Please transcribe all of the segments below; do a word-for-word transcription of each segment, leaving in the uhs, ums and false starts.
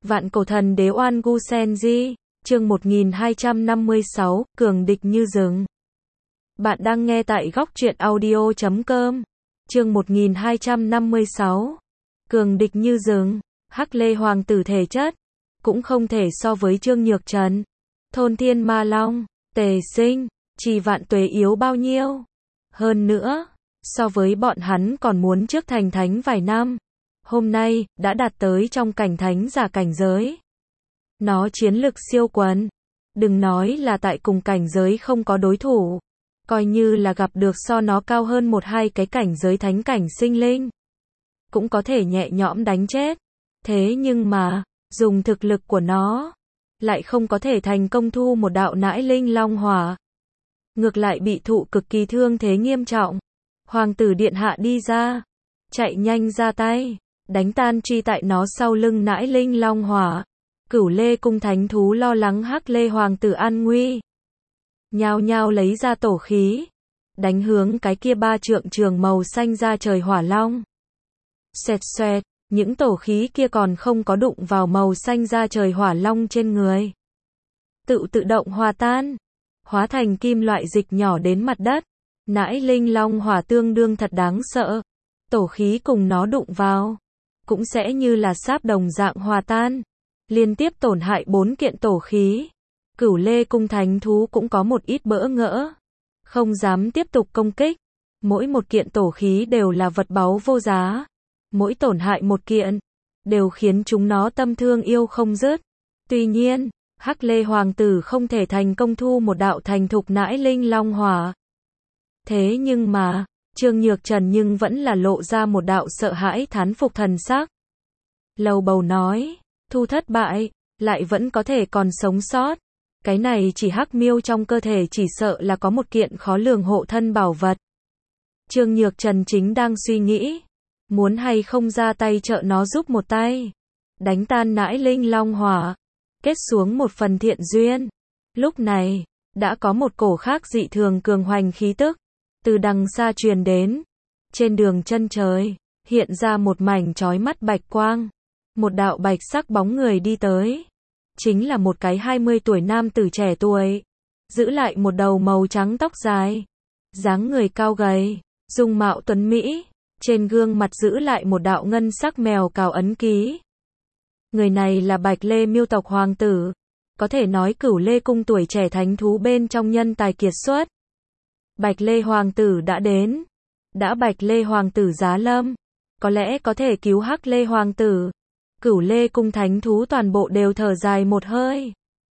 Vạn cổ thần đế Oan Gu Senji, chương một nghìn hai trăm năm mươi sáu, cường địch như rừng. Bạn đang nghe tại góc truyện audio chấm com. Chương một nghìn hai trăm năm mươi sáu. Cường địch như rừng, Hắc Lê hoàng tử thể chất, cũng không thể so với Trương Nhược Trần, Thôn Thiên Ma Long, Tề Sinh, Trì Vạn Tuế yếu bao nhiêu. Hơn nữa, so với bọn hắn còn muốn trước thành thánh vài năm, hôm nay đã đạt tới trong cảnh thánh giả cảnh giới. Nó chiến lực siêu quần, đừng nói là tại cùng cảnh giới không có đối thủ, coi như là gặp được so nó cao hơn một hai cái cảnh giới thánh cảnh sinh linh, cũng có thể nhẹ nhõm đánh chết. Thế nhưng mà, dùng thực lực của nó, lại không có thể thành công thu một đạo nãi linh long hỏa. Ngược lại bị thụ cực kỳ thương thế nghiêm trọng. Hoàng tử điện hạ đi ra, chạy nhanh ra tay, đánh tan truy tại nó sau lưng nãi linh long hỏa. Cửu Lê cung thánh thú lo lắng Hắc Lê hoàng tử an nguy, nhao nhao lấy ra tổ khí, đánh hướng cái kia ba trượng trường màu xanh ra trời hỏa long. Xoẹt xoẹt, những tổ khí kia còn không có đụng vào màu xanh ra trời hỏa long trên người, tự tự động hòa tan, hóa thành kim loại dịch nhỏ đến mặt đất. Nãi linh long hỏa tương đương thật đáng sợ, tổ khí cùng nó đụng vào, cũng sẽ như là sáp đồng dạng hòa tan, liên tiếp tổn hại bốn kiện tổ khí. Cửu Lê cung thánh thú cũng có một ít bỡ ngỡ, không dám tiếp tục công kích. Mỗi một kiện tổ khí đều là vật báu vô giá, mỗi tổn hại một kiện, đều khiến chúng nó tâm thương yêu không dứt. Tuy nhiên, Hắc Lê hoàng tử không thể thành công thu một đạo thành thục nãi linh long hỏa. Thế nhưng mà, Trương Nhược Trần nhưng vẫn là lộ ra một đạo sợ hãi thán phục thần sắc. Lầu bầu nói, thu thất bại, lại vẫn có thể còn sống sót. Cái này chỉ hắc miêu trong cơ thể chỉ sợ là có một kiện khó lường hộ thân bảo vật. Trương Nhược Trần chính đang suy nghĩ, muốn hay không ra tay trợ nó giúp một tay, đánh tan nãi linh long hỏa, kết xuống một phần thiện duyên. Lúc này, đã có một cổ khác dị thường cường hoành khí tức từ đằng xa truyền đến. Trên đường chân trời, hiện ra một mảnh chói mắt bạch quang. Một đạo bạch sắc bóng người đi tới. Chính là một cái hai mươi tuổi nam tử trẻ tuổi, giữ lại một đầu màu trắng tóc dài, dáng người cao gầy, dung mạo tuấn mỹ, trên gương mặt giữ lại một đạo ngân sắc mèo cào ấn ký. Người này là Bạch Lê miêu tộc hoàng tử, có thể nói Cửu Lê cung tuổi trẻ thánh thú bên trong nhân tài kiệt xuất. Bạch Lê hoàng tử đã đến. Đã Bạch Lê hoàng tử giá lâm, có lẽ có thể cứu Hắc Lê hoàng tử. Cửu Lê cung thánh thú toàn bộ đều thở dài một hơi,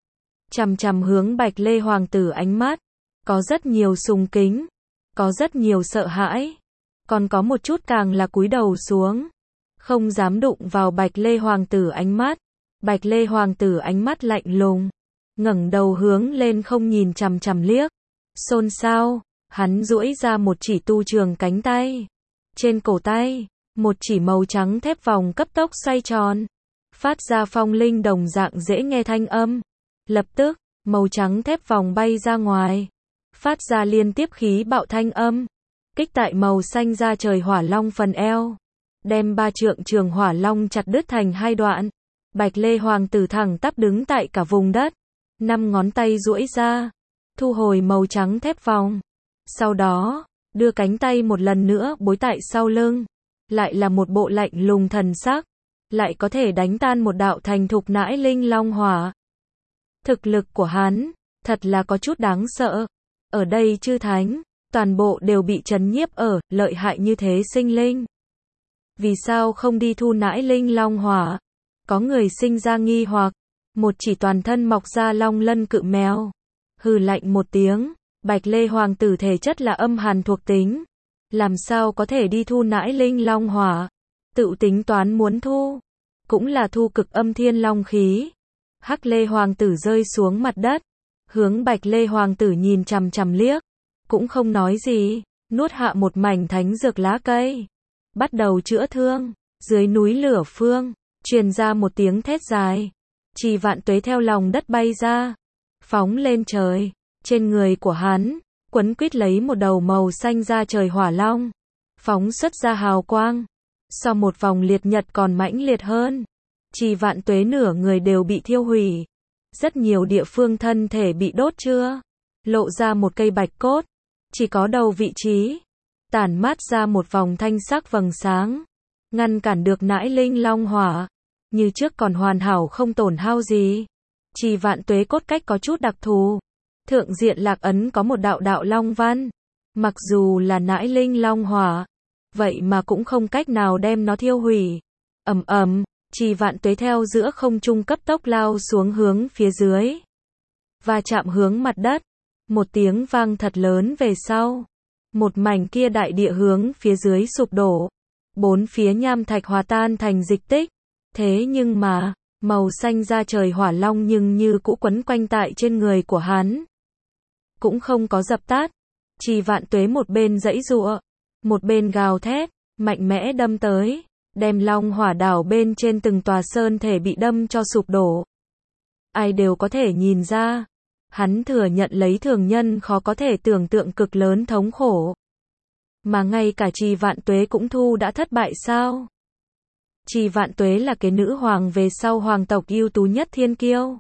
chằm chằm hướng Bạch Lê hoàng tử ánh mắt, có rất nhiều sùng kính, có rất nhiều sợ hãi, còn có một chút càng là cúi đầu xuống, không dám đụng vào Bạch Lê hoàng tử ánh mắt. Bạch Lê hoàng tử ánh mắt lạnh lùng, ngẩng đầu hướng lên không nhìn chằm chằm liếc. Xôn xao, hắn duỗi ra một chỉ tu trường cánh tay. Trên cổ tay, một chỉ màu trắng thép vòng cấp tốc xoay tròn, phát ra phong linh đồng dạng dễ nghe thanh âm. Lập tức, màu trắng thép vòng bay ra ngoài, phát ra liên tiếp khí bạo thanh âm, kích tại màu xanh ra trời hỏa long phần eo, đem ba trượng trường hỏa long chặt đứt thành hai đoạn. Bạch Lê hoàng tử thẳng tắp đứng tại cả vùng đất, năm ngón tay duỗi ra, thu hồi màu trắng thép vòng. Sau đó, đưa cánh tay một lần nữa bối tại sau lưng, lại là một bộ lạnh lùng thần sắc, lại có thể đánh tan một đạo thành thục nãi linh long hỏa. Thực lực của hắn, thật là có chút đáng sợ. Ở đây chư thánh, toàn bộ đều bị trấn nhiếp ở, lợi hại như thế sinh linh. Vì sao không đi thu nãi linh long hỏa? Có người sinh ra nghi hoặc. Một chỉ toàn thân mọc ra long lân cự mèo hừ lạnh một tiếng. Bạch Lê hoàng tử thể chất là âm hàn thuộc tính, làm sao có thể đi thu nãi linh long hỏa? Tự tính toán muốn thu, cũng là thu cực âm thiên long khí. Hắc Lê hoàng tử rơi xuống mặt đất, hướng Bạch Lê hoàng tử nhìn chằm chằm liếc, cũng không nói gì, nuốt hạ một mảnh thánh dược lá cây, bắt đầu chữa thương. Dưới núi lửa phương, truyền ra một tiếng thét dài. Trì Vạn Tuế theo lòng đất bay ra, phóng lên trời. Trên người của hắn, quấn quýt lấy một đầu màu xanh ra trời hỏa long, phóng xuất ra hào quang, so một vòng liệt nhật còn mãnh liệt hơn. Trì Vạn Tuế nửa người đều bị thiêu hủy. Rất nhiều địa phương thân thể bị đốt chưa, lộ ra một cây bạch cốt, chỉ có đầu vị trí, tản mát ra một vòng thanh sắc vầng sáng, ngăn cản được nãi linh long hỏa, như trước còn hoàn hảo không tổn hao gì. Trì Vạn Tuế cốt cách có chút đặc thù, thượng diện lạc ấn có một đạo đạo long văn, mặc dù là nãi linh long hỏa, vậy mà cũng không cách nào đem nó thiêu hủy. Ầm ầm, Trì Vạn Tuế theo giữa không trung cấp tốc lao xuống hướng phía dưới, và chạm hướng mặt đất, một tiếng vang thật lớn về sau, một mảnh kia đại địa hướng phía dưới sụp đổ, bốn phía nham thạch hòa tan thành dịch tích. Thế nhưng mà, màu xanh da trời hỏa long nhưng như cũ quấn quanh tại trên người của hắn, cũng không có dập tắt. Trì Vạn Tuế một bên giãy giụa, một bên gào thét, mạnh mẽ đâm tới, đem long hỏa đảo bên trên từng tòa sơn thể bị đâm cho sụp đổ. Ai đều có thể nhìn ra, hắn thừa nhận lấy thường nhân khó có thể tưởng tượng cực lớn thống khổ. Mà ngay cả Trì Vạn Tuế cũng thu đã thất bại sao? Trì Vạn Tuế là cái nữ hoàng về sau hoàng tộc ưu tú nhất thiên kiêu.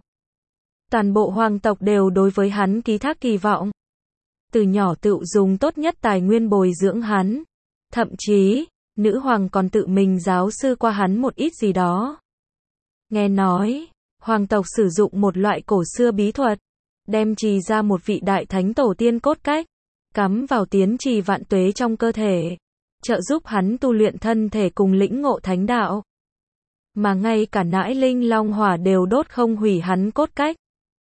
Toàn bộ hoàng tộc đều đối với hắn ký thác kỳ vọng. Từ nhỏ tự dùng tốt nhất tài nguyên bồi dưỡng hắn. Thậm chí, nữ hoàng còn tự mình giáo sư qua hắn một ít gì đó. Nghe nói, hoàng tộc sử dụng một loại cổ xưa bí thuật, đem trì ra một vị đại thánh tổ tiên cốt cách, cắm vào tiến Trì Vạn Tuế trong cơ thể, trợ giúp hắn tu luyện thân thể cùng lĩnh ngộ thánh đạo. Mà ngay cả nãi linh long hỏa đều đốt không hủy hắn cốt cách.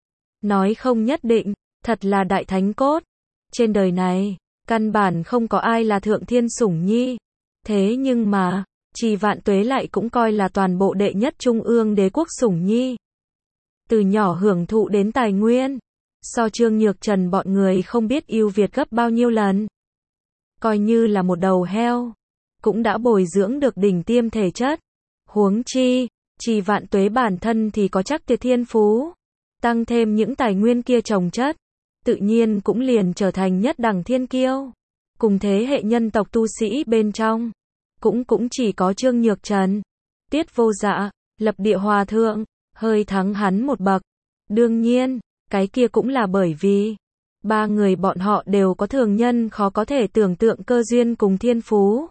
Nói không nhất định, thật là đại thánh cốt. Trên đời này, căn bản không có ai là thượng thiên sủng nhi. Thế nhưng mà, Trì Vạn Tuế lại cũng coi là toàn bộ đệ nhất trung ương đế quốc sủng nhi. Từ nhỏ hưởng thụ đến tài nguyên, so Trương Nhược Trần bọn người không biết ưu việt gấp bao nhiêu lần. Coi như là một đầu heo, cũng đã bồi dưỡng được đỉnh tiêm thể chất. Huống chi, Trì Vạn Tuế bản thân thì có chắc tuyệt thiên phú, tăng thêm những tài nguyên kia trồng chất, tự nhiên cũng liền trở thành nhất đẳng thiên kiêu. Cùng thế hệ nhân tộc tu sĩ bên trong, cũng cũng chỉ có Trương Nhược Trần, Tiết Vô Dạ, Lập Địa Hòa Thượng, hơi thắng hắn một bậc. Đương nhiên, cái kia cũng là bởi vì ba người bọn họ đều có thường nhân khó có thể tưởng tượng cơ duyên cùng thiên phú.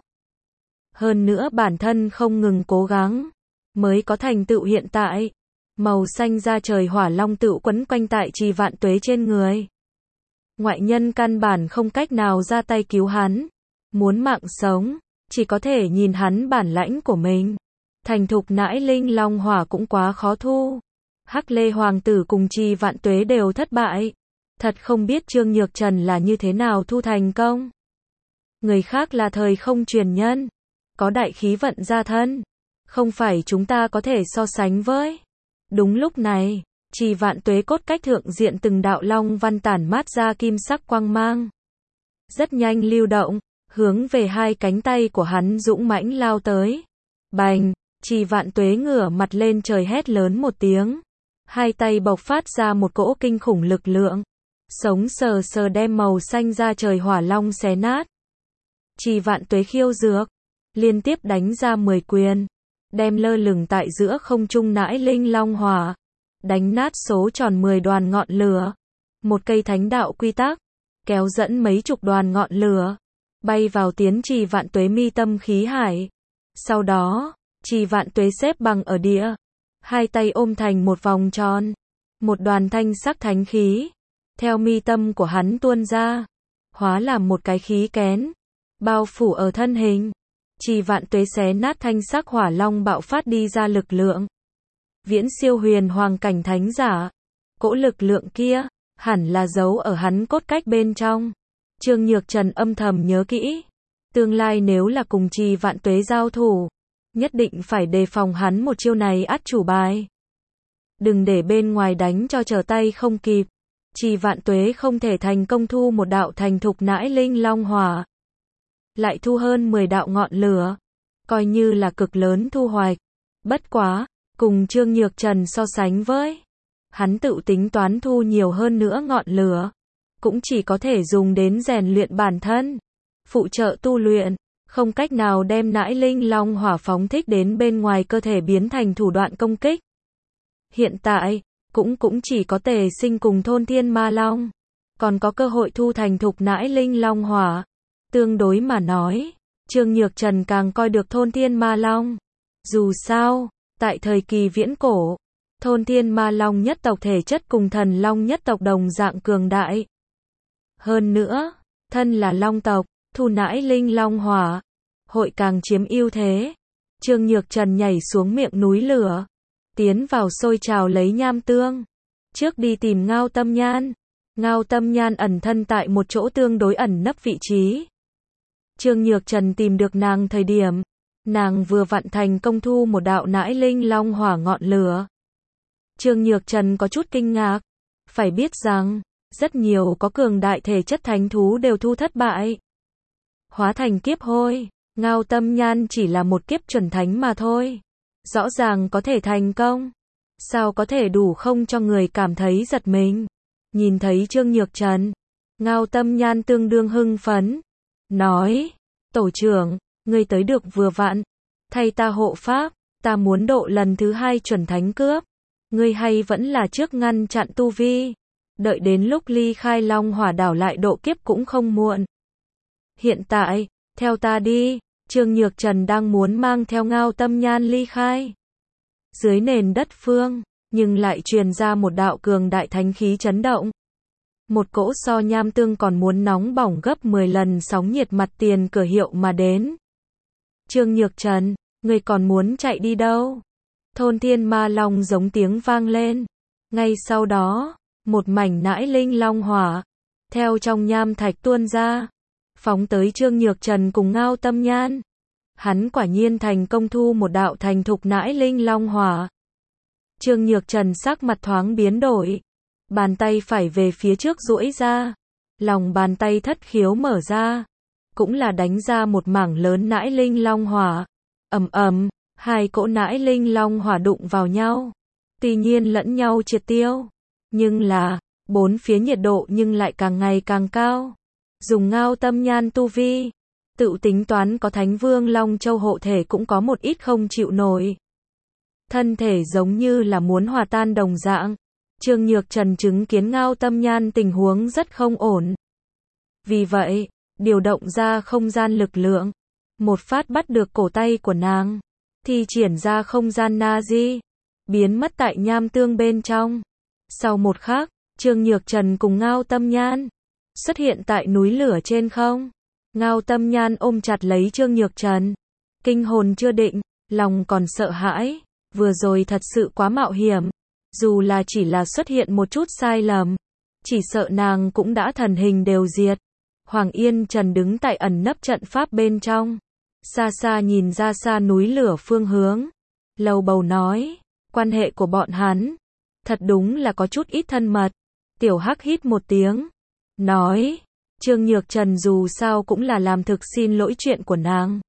Hơn nữa bản thân không ngừng cố gắng, mới có thành tựu hiện tại. Màu xanh da trời hỏa long tựu quấn quanh tại Trì Vạn Tuế trên người. Ngoại nhân căn bản không cách nào ra tay cứu hắn. Muốn mạng sống, chỉ có thể nhìn hắn bản lãnh của mình. Thành thục nãi linh long hỏa cũng quá khó thu. Hắc Lê Hoàng tử cùng Trì Vạn Tuế đều thất bại. Thật không biết Trương Nhược Trần là như thế nào thu thành công. Người khác là thời không truyền nhân, có đại khí vận gia thân, không phải chúng ta có thể so sánh với. Đúng lúc này, Trì Vạn Tuế cốt cách thượng diện từng đạo long văn tản mát ra kim sắc quang mang. Rất nhanh lưu động, hướng về hai cánh tay của hắn dũng mãnh lao tới. Bành, Trì Vạn Tuế ngửa mặt lên trời hét lớn một tiếng. Hai tay bộc phát ra một cỗ kinh khủng lực lượng. Sống sờ sờ đem màu xanh da trời hỏa long xé nát. Trì Vạn Tuế khiêu dược, liên tiếp đánh ra mười quyền, đem lơ lửng tại giữa không trung nãi linh long hỏa, đánh nát số tròn mười đoàn ngọn lửa. Một cây thánh đạo quy tắc, kéo dẫn mấy chục đoàn ngọn lửa, bay vào tiến Trì Vạn Tuế mi tâm khí hải. Sau đó, Trì Vạn Tuế xếp bằng ở địa, hai tay ôm thành một vòng tròn, một đoàn thanh sắc thánh khí, theo mi tâm của hắn tuôn ra, hóa làm một cái khí kén, bao phủ ở thân hình. Trì Vạn Tuế xé nát thanh sắc hỏa long bạo phát đi ra lực lượng. Viễn siêu huyền hoàng cảnh thánh giả. Cỗ lực lượng kia, hẳn là giấu ở hắn cốt cách bên trong. Trương Nhược Trần âm thầm nhớ kỹ. Tương lai nếu là cùng Trì Vạn Tuế giao thủ, nhất định phải đề phòng hắn một chiêu này át chủ bài. Đừng để bên ngoài đánh cho trở tay không kịp. Trì Vạn Tuế không thể thành công thu một đạo thành thục nãi linh long hỏa, lại thu hơn mười đạo ngọn lửa, coi như là cực lớn thu hoạch. Bất quá, cùng Trương Nhược Trần so sánh với, hắn tự tính toán thu nhiều hơn nữa ngọn lửa, cũng chỉ có thể dùng đến rèn luyện bản thân, phụ trợ tu luyện, không cách nào đem nãi linh long hỏa phóng thích đến bên ngoài cơ thể biến thành thủ đoạn công kích. Hiện tại, cũng cũng chỉ có Tề Sinh cùng thôn thiên ma long, còn có cơ hội thu thành thục nãi linh long hỏa. Tương đối mà nói, Trương Nhược Trần càng coi được thôn thiên ma long. Dù sao, tại thời kỳ viễn cổ, thôn thiên ma long nhất tộc thể chất cùng thần long nhất tộc đồng dạng cường đại. Hơn nữa, thân là long tộc, thu nãi linh long hỏa, hội càng chiếm ưu thế. Trương Nhược Trần nhảy xuống miệng núi lửa, tiến vào sôi trào lấy nham tương. Trước đi tìm Ngao Tâm Nhan. Ngao Tâm Nhan ẩn thân tại một chỗ tương đối ẩn nấp vị trí. Trương Nhược Trần tìm được nàng thời điểm, nàng vừa vặn thành công thu một đạo nãi linh long hỏa ngọn lửa. Trương Nhược Trần có chút kinh ngạc, phải biết rằng, rất nhiều có cường đại thể chất thánh thú đều thu thất bại. Hóa thành kiếp hôi, Ngao Tâm Nhan chỉ là một kiếp chuẩn thánh mà thôi. Rõ ràng có thể thành công. Sao có thể đủ không cho người cảm thấy giật mình. Nhìn thấy Trương Nhược Trần, Ngao Tâm Nhan tương đương hưng phấn. Nói, tổ trưởng, ngươi tới được vừa vặn. Thay ta hộ pháp, ta muốn độ lần thứ hai chuẩn thánh cướp. Ngươi hay vẫn là trước ngăn chặn tu vi. Đợi đến lúc ly khai Long Hỏa đảo lại độ kiếp cũng không muộn. Hiện tại, theo ta đi. Trương Nhược Trần đang muốn mang theo Ngao Tâm Nhan ly khai. Dưới nền đất phương, nhưng lại truyền ra một đạo cường đại thánh khí chấn động. Một cỗ so nham tương còn muốn nóng bỏng gấp mười lần sóng nhiệt mặt tiền cửa hiệu mà đến. Trương Nhược Trần, ngươi còn muốn chạy đi đâu? Thôn thiên ma long giống tiếng vang lên. Ngay sau đó, một mảnh nãi linh long hỏa, theo trong nham thạch tuôn ra, phóng tới Trương Nhược Trần cùng Ngao Tâm Nhan. Hắn quả nhiên thành công thu một đạo thành thục nãi linh long hỏa. Trương Nhược Trần sắc mặt thoáng biến đổi. Bàn tay phải về phía trước duỗi ra. Lòng bàn tay thất khiếu mở ra. Cũng là đánh ra một mảng lớn nãi linh long hỏa. Ầm ầm, hai cỗ nãi linh long hỏa đụng vào nhau. Tuy nhiên lẫn nhau triệt tiêu. Nhưng là, bốn phía nhiệt độ nhưng lại càng ngày càng cao. Dùng Ngao Tâm Nhan tu vi, tự tính toán có Thánh Vương Long Châu hộ thể cũng có một ít không chịu nổi. Thân thể giống như là muốn hòa tan đồng dạng. Trương Nhược Trần chứng kiến Ngao Tâm Nhan tình huống rất không ổn. Vì vậy, điều động ra không gian lực lượng, một phát bắt được cổ tay của nàng, thi triển ra không gian Nazi, biến mất tại nham tương bên trong. Sau một khắc, Trương Nhược Trần cùng Ngao Tâm Nhan xuất hiện tại núi lửa trên không. Ngao Tâm Nhan ôm chặt lấy Trương Nhược Trần, kinh hồn chưa định, lòng còn sợ hãi, vừa rồi thật sự quá mạo hiểm, dù là chỉ là xuất hiện một chút sai lầm, chỉ sợ nàng cũng đã thần hình đều diệt. Hoàng Yên Trần đứng tại ẩn nấp trận pháp bên trong, xa xa nhìn ra xa núi lửa phương hướng, lầu bầu nói, quan hệ của bọn hắn, thật đúng là có chút ít thân mật. Tiểu Hắc hít một tiếng, nói, Trương Nhược Trần dù sao cũng là làm thực xin lỗi chuyện của nàng.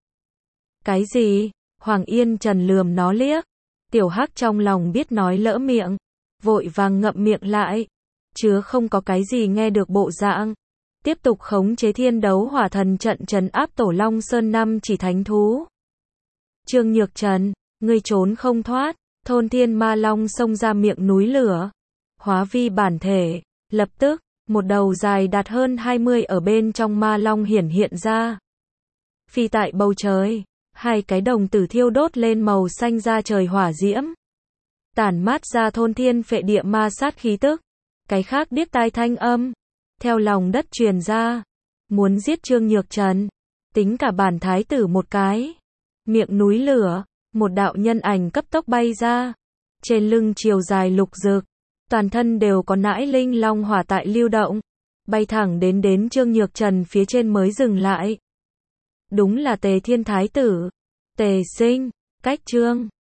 Cái gì? Hoàng Yên Trần lườm nó liếc. Tiểu Hắc trong lòng biết nói lỡ miệng, vội vàng ngậm miệng lại, chứ không có cái gì nghe được bộ dạng. Tiếp tục khống chế thiên đấu hỏa thần trận trấn áp Tổ Long Sơn năm chỉ thánh thú. Trương Nhược Trần, ngươi trốn không thoát. Thôn thiên ma long xông ra miệng núi lửa, hóa vi bản thể, lập tức, một đầu dài đạt hơn hai mươi ở bên trong ma long hiển hiện ra. Phi tại bầu trời, hai cái đồng tử thiêu đốt lên màu xanh da trời hỏa diễm, tản mát ra thôn thiên phệ địa ma sát khí tức. Cái khác điếc tai thanh âm, theo lòng đất truyền ra, muốn giết Trương Nhược Trần, tính cả bản thái tử một cái. Miệng núi lửa, một đạo nhân ảnh cấp tốc bay ra, trên lưng chiều dài lục rực, toàn thân đều có nãi linh long hỏa tại lưu động, bay thẳng đến đến Trương Nhược Trần phía trên mới dừng lại. Đúng là Tề Thiên Thái Tử, Tề Sinh, cách Trương